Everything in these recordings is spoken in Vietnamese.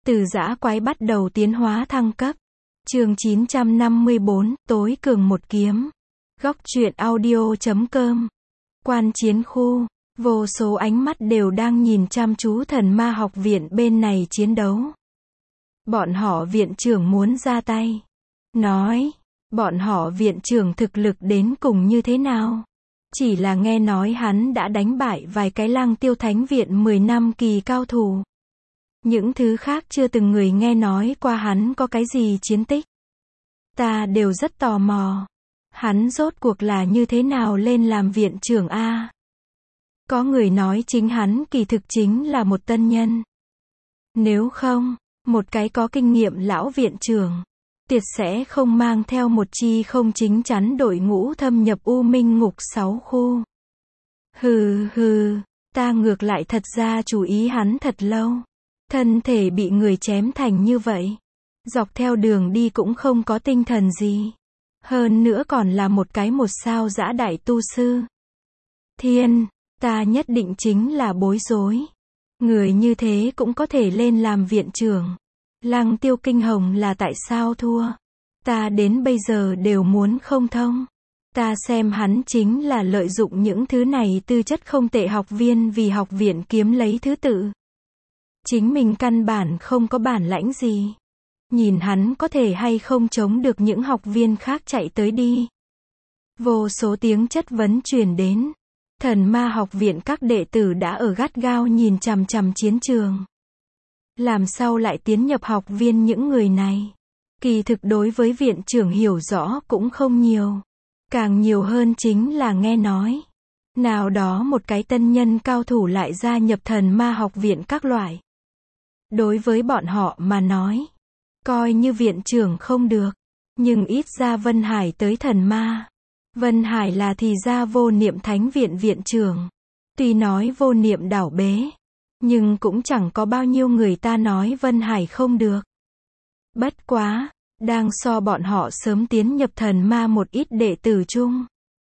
Từ dã quái bắt đầu tiến hóa thăng cấp. Chương 954, tối cường một kiếm. Góc truyện audio.com. Quan chiến khu, vô số ánh mắt đều đang nhìn chăm chú thần ma học viện bên này chiến đấu. Bọn họ viện trưởng muốn ra tay. Nói, bọn họ viện trưởng thực lực đến cùng như thế nào? Chỉ là nghe nói hắn đã đánh bại vài cái Lăng Tiêu Thánh viện 10 năm kỳ cao thủ. Những thứ khác chưa từng người nghe nói qua hắn có cái gì chiến tích. Ta đều rất tò mò. Hắn rốt cuộc là như thế nào lên làm viện trưởng a? Có người nói chính hắn kỳ thực chính là một tân nhân. Nếu không, một cái có kinh nghiệm lão viện trưởng, tuyệt sẽ không mang theo một chi không chính chắn đội ngũ thâm nhập U Minh Ngục 6 khu. Hừ, ta ngược lại thật ra chú ý hắn thật lâu. Thân thể bị người chém thành như vậy. Dọc theo đường đi cũng không có tinh thần gì. Hơn nữa còn là một cái 1 sao dã đại tu sư. Thiên, ta nhất định chính là bối rối. Người như thế cũng có thể lên làm viện trưởng. Lăng Tiêu Kinh Hồng là tại sao thua? Ta đến bây giờ đều muốn không thông. Ta xem hắn chính là lợi dụng những thứ này tư chất không tệ học viên vì học viện kiếm lấy thứ tự. Chính mình căn bản không có bản lãnh gì. Nhìn hắn có thể hay không chống được những học viên khác chạy tới đi. Vô số tiếng chất vấn truyền đến. Thần ma học viện các đệ tử đã ở gắt gao nhìn chằm chằm chiến trường. Làm sao lại tiến nhập học viên những người này? Kỳ thực đối với viện trưởng hiểu rõ cũng không nhiều. Càng nhiều hơn chính là nghe nói. Nào đó một cái tân nhân cao thủ lại gia nhập thần ma học viện các loại. Đối với bọn họ mà nói, coi như viện trưởng không được, nhưng ít ra Vân Hải tới thần ma. Vân Hải là thì ra Vô Niệm Thánh viện viện trưởng. Tuy nói Vô Niệm đảo bế, nhưng cũng chẳng có bao nhiêu người ta nói Vân Hải không được. Bất quá, đang so bọn họ sớm tiến nhập thần ma một ít đệ tử chung.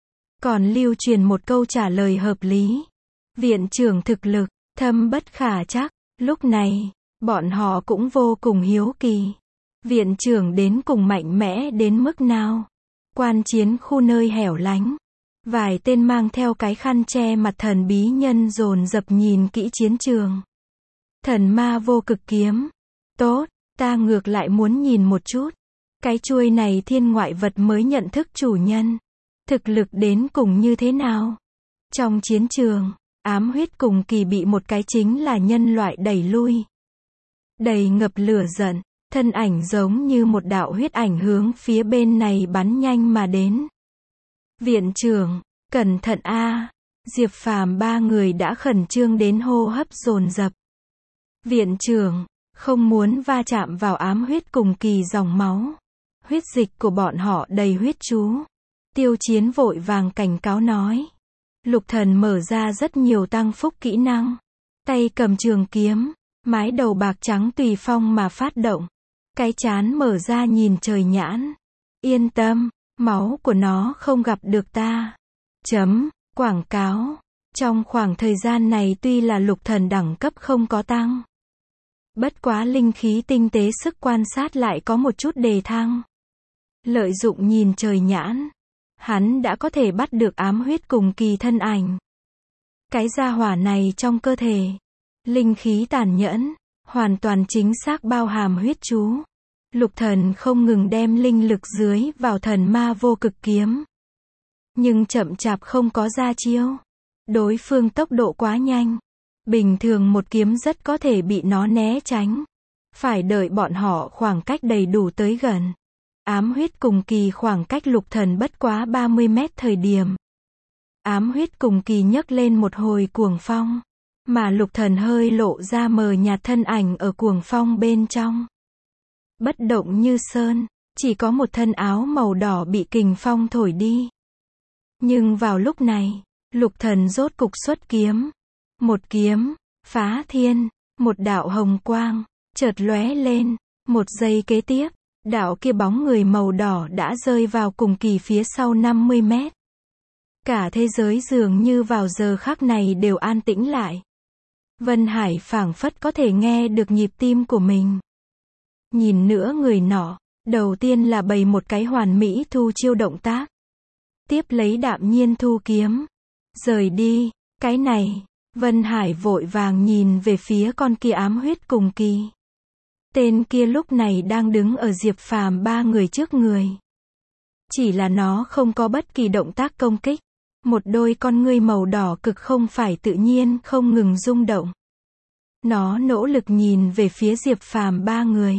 Còn lưu truyền một câu trả lời hợp lý. Viện trưởng thực lực, thâm bất khả trắc. Lúc này, bọn họ cũng vô cùng hiếu kỳ. Viện trưởng đến cùng mạnh mẽ đến mức nào? Quan chiến khu nơi hẻo lánh. Vài tên mang theo cái khăn che mặt thần bí nhân dồn dập nhìn kỹ chiến trường. Thần ma vô cực kiếm. Tốt, ta ngược lại muốn nhìn một chút. Cái chuôi này thiên ngoại vật mới nhận thức chủ nhân. Thực lực đến cùng như thế nào? Trong chiến trường, ám huyết cùng kỳ bị một cái chính là nhân loại đẩy lui. Đầy ngập lửa giận, thân ảnh giống như một đạo huyết ảnh hướng phía bên này bắn nhanh mà đến. Viện trưởng, cẩn thận a! Diệp Phàm ba người đã khẩn trương đến hô hấp dồn dập. Viện trưởng, không muốn va chạm vào ám huyết cùng kỳ dòng máu. Huyết dịch của bọn họ đầy huyết chú. Tiêu Chiến vội vàng cảnh cáo nói. Lục Thần mở ra rất nhiều tăng phúc kỹ năng. Tay cầm trường kiếm, mái đầu bạc trắng tùy phong mà phát động. Cái trán mở ra nhìn trời nhãn. Yên tâm, máu của nó không gặp được ta. Quảng cáo. Trong khoảng thời gian này tuy là Lục Thần đẳng cấp không có tăng. Bất quá linh khí tinh tế sức quan sát lại có một chút đề thăng. Lợi dụng nhìn trời nhãn, hắn đã có thể bắt được ám huyết cùng kỳ thân ảnh. Cái gia hỏa này trong cơ thể, linh khí tàn nhẫn, hoàn toàn chính xác bao hàm huyết chú. Lục Thần không ngừng đem linh lực dưới vào thần ma vô cực kiếm. Nhưng chậm chạp không có ra chiêu. Đối phương tốc độ quá nhanh. Bình thường một kiếm rất có thể bị nó né tránh. Phải đợi bọn họ khoảng cách đầy đủ tới gần. Ám huyết cùng kỳ khoảng cách Lục Thần bất quá 30 mét thời điểm. Ám huyết cùng kỳ nhấc lên một hồi cuồng phong. Mà Lục Thần hơi lộ ra mờ nhạt thân ảnh ở cuồng phong bên trong. Bất động như sơn, chỉ có một thân áo màu đỏ bị kình phong thổi đi. Nhưng vào lúc này, Lục Thần rốt cục xuất kiếm. Một kiếm, phá thiên, một đạo hồng quang, chợt lóe lên. Một giây kế tiếp, đạo kia bóng người màu đỏ đã rơi vào cùng kỳ phía sau 50 mét. Cả thế giới dường như vào giờ khắc này đều an tĩnh lại. Vân Hải phảng phất có thể nghe được nhịp tim của mình. Nhìn nữa người nọ, đầu tiên là bày một cái hoàn mỹ thu chiêu động tác. Tiếp lấy đạm nhiên thu kiếm. Rời đi, cái này, Vân Hải vội vàng nhìn về phía con kia ám huyết cùng kỳ. Tên kia lúc này đang đứng ở Diệp Phàm ba người trước người. Chỉ là nó không có bất kỳ động tác công kích. Một đôi con ngươi màu đỏ cực không phải tự nhiên không ngừng rung động. Nó nỗ lực nhìn về phía Diệp Phàm ba người.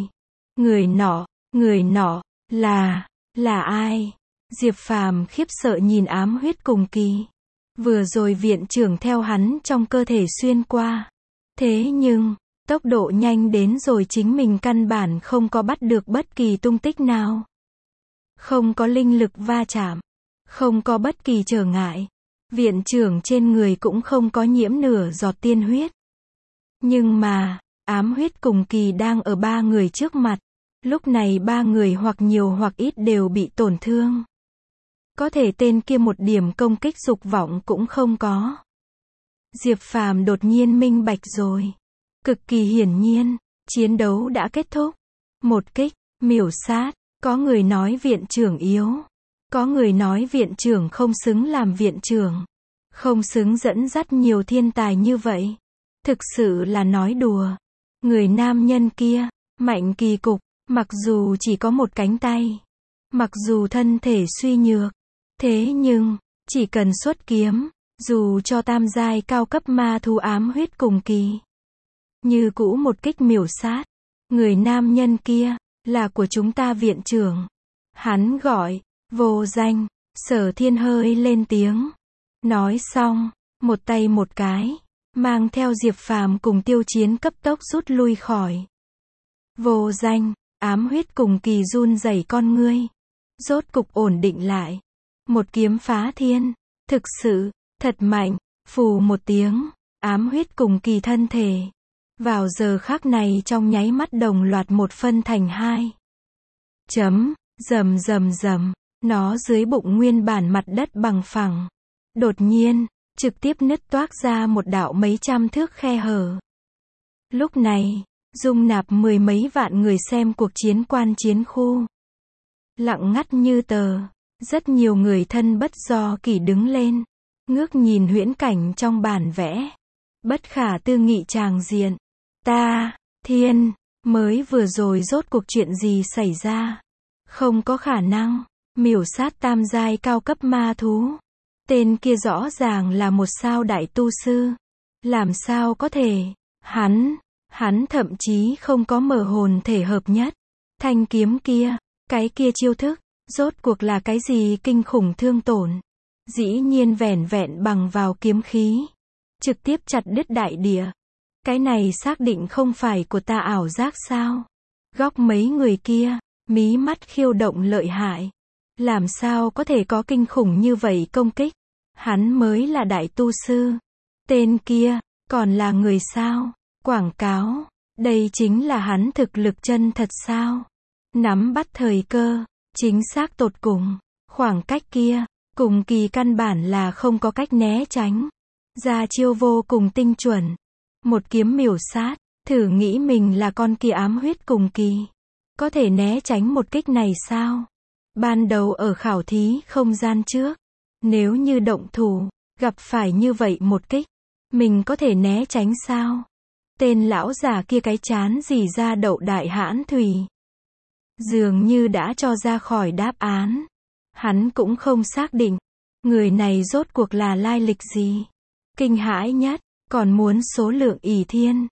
Người nọ, là ai? Diệp Phàm khiếp sợ nhìn ám huyết cùng kỳ. Vừa rồi viện trưởng theo hắn trong cơ thể xuyên qua. Thế nhưng, tốc độ nhanh đến rồi chính mình căn bản không có bắt được bất kỳ tung tích nào. Không có linh lực va chạm. Không có bất kỳ trở ngại. Viện trưởng trên người cũng không có nhiễm nửa giọt tiên huyết. Nhưng mà, ám huyết cùng kỳ đang ở ba người trước mặt. Lúc này ba người hoặc nhiều hoặc ít đều bị tổn thương. Có thể tên kia một điểm công kích dục vọng cũng không có. Diệp Phàm đột nhiên minh bạch rồi. Cực kỳ hiển nhiên, chiến đấu đã kết thúc. Một kích, miểu sát. Có người nói viện trưởng yếu. Có người nói viện trưởng không xứng làm viện trưởng. Không xứng dẫn dắt nhiều thiên tài như vậy. Thực sự là nói đùa. Người nam nhân kia, mạnh kỳ cục, mặc dù chỉ có một cánh tay. Mặc dù thân thể suy nhược. Thế nhưng, chỉ cần xuất kiếm, dù cho tam giai cao cấp ma thú ám huyết cùng kỳ. Như cũ một kích miểu sát. Người nam nhân kia, là của chúng ta viện trưởng. Hắn gọi, vô danh. Sở Thiên hơi lên tiếng. Nói xong, một tay một cái, mang theo Diệp Phàm cùng Tiêu Chiến cấp tốc rút lui khỏi. Vô danh, ám huyết cùng kỳ run rẩy con ngươi. Rốt cục ổn định lại. Một kiếm phá thiên. Thực sự, thật mạnh. Phù một tiếng, ám huyết cùng kỳ thân thể. Vào giờ khắc này trong nháy mắt đồng loạt một phân thành hai. Rầm rầm rầm. Nó dưới bụng nguyên bản mặt đất bằng phẳng. Đột nhiên, trực tiếp nứt toác ra một đạo mấy trăm thước khe hở. Lúc này, dung nạp mười mấy vạn người xem cuộc chiến quan chiến khu. Lặng ngắt như tờ. Rất nhiều người thân bất do kỷ đứng lên. Ngước nhìn huyễn cảnh trong bản vẽ. Bất khả tư nghị tràng diện. Thiên, mới vừa rồi rốt cuộc chuyện gì xảy ra? Không có khả năng. Miểu sát tam giai cao cấp ma thú. Tên kia rõ ràng là một sao đại tu sư. Làm sao có thể? Hắn thậm chí không có mở hồn thể hợp nhất. Thanh kiếm kia, cái kia chiêu thức, rốt cuộc là cái gì kinh khủng thương tổn. Dĩ nhiên vẻn vẹn bằng vào kiếm khí. Trực tiếp chặt đứt đại địa. Cái này xác định không phải của ta ảo giác sao? Góc mấy người kia, mí mắt khiêu động lợi hại. Làm sao có thể có kinh khủng như vậy công kích? Hắn mới là đại tu sư. Tên kia, còn là người sao? Quảng cáo. Đây chính là hắn thực lực chân thật sao? Nắm bắt thời cơ. Chính xác tột cùng. Khoảng cách kia, cùng kỳ căn bản là không có cách né tránh. Ra chiêu vô cùng tinh chuẩn. Một kiếm miểu sát. Thử nghĩ mình là con kia ám huyết cùng kỳ. Có thể né tránh một kích này sao? Ban đầu ở khảo thí không gian trước. Nếu như động thủ, gặp phải như vậy một kích. Mình có thể né tránh sao? Tên lão già kia cái chán rỉ ra đậu đại hãn thủy. Dường như đã cho ra khỏi đáp án. Hắn cũng không xác định. Người này rốt cuộc là lai lịch gì? Kinh hãi nhất, còn muốn số lượng ỷ thiên.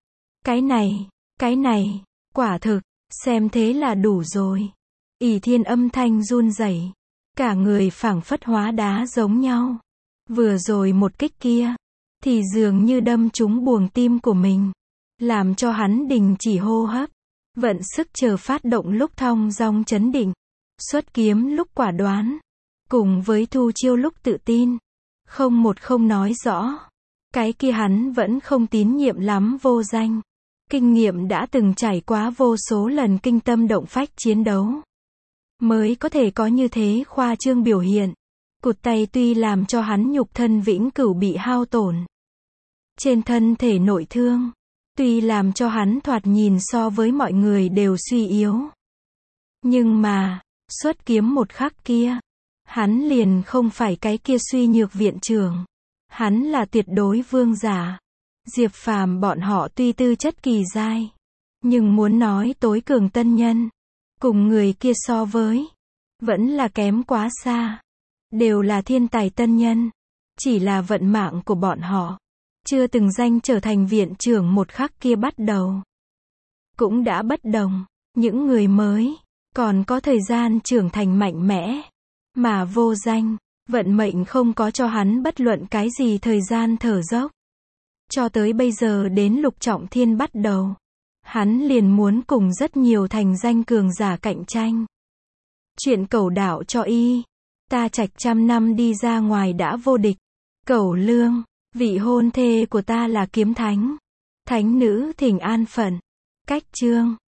Cái này, quả thực, xem thế là đủ rồi. ỷ thiên âm thanh run rẩy. Cả người phảng phất hóa đá giống nhau. Vừa rồi một kích kia, thì dường như đâm trúng buồng tim của mình. Làm cho hắn đình chỉ hô hấp. Vận sức chờ phát động lúc thong dong chấn định. Xuất kiếm lúc quả đoán. Cùng với thu chiêu lúc tự tin. Không nói rõ. Cái kia hắn vẫn không tín nhiệm lắm vô danh. Kinh nghiệm đã từng trải qua vô số lần kinh tâm động phách chiến đấu. Mới có thể có như thế khoa trương biểu hiện. Cụt tay tuy làm cho hắn nhục thân vĩnh cửu bị hao tổn. Trên thân thể nội thương. Tuy làm cho hắn thoạt nhìn so với mọi người đều suy yếu. Nhưng mà, xuất kiếm một khắc kia, hắn liền không phải cái kia suy nhược viện trưởng. Hắn là tuyệt đối vương giả. Diệp Phàm bọn họ tuy tư chất kỳ giai, nhưng muốn nói tối cường tân nhân, cùng người kia so với, vẫn là kém quá xa. Đều là thiên tài tân nhân, chỉ là vận mạng của bọn họ, chưa từng danh trở thành viện trưởng một khắc kia bắt đầu. Cũng đã bất đồng, những người mới, còn có thời gian trưởng thành mạnh mẽ, mà vô danh, vận mệnh không có cho hắn bất luận cái gì thời gian thở dốc. Cho tới bây giờ đến Lục Trọng Thiên bắt đầu, hắn liền muốn cùng rất nhiều thành danh cường giả cạnh tranh. Chuyện Cẩu đạo cho y, ta Trạch trăm năm đi ra ngoài đã vô địch. Cẩu Lương, vị hôn thê của ta là kiếm thánh. Thánh nữ thỉnh an phận. Cách chương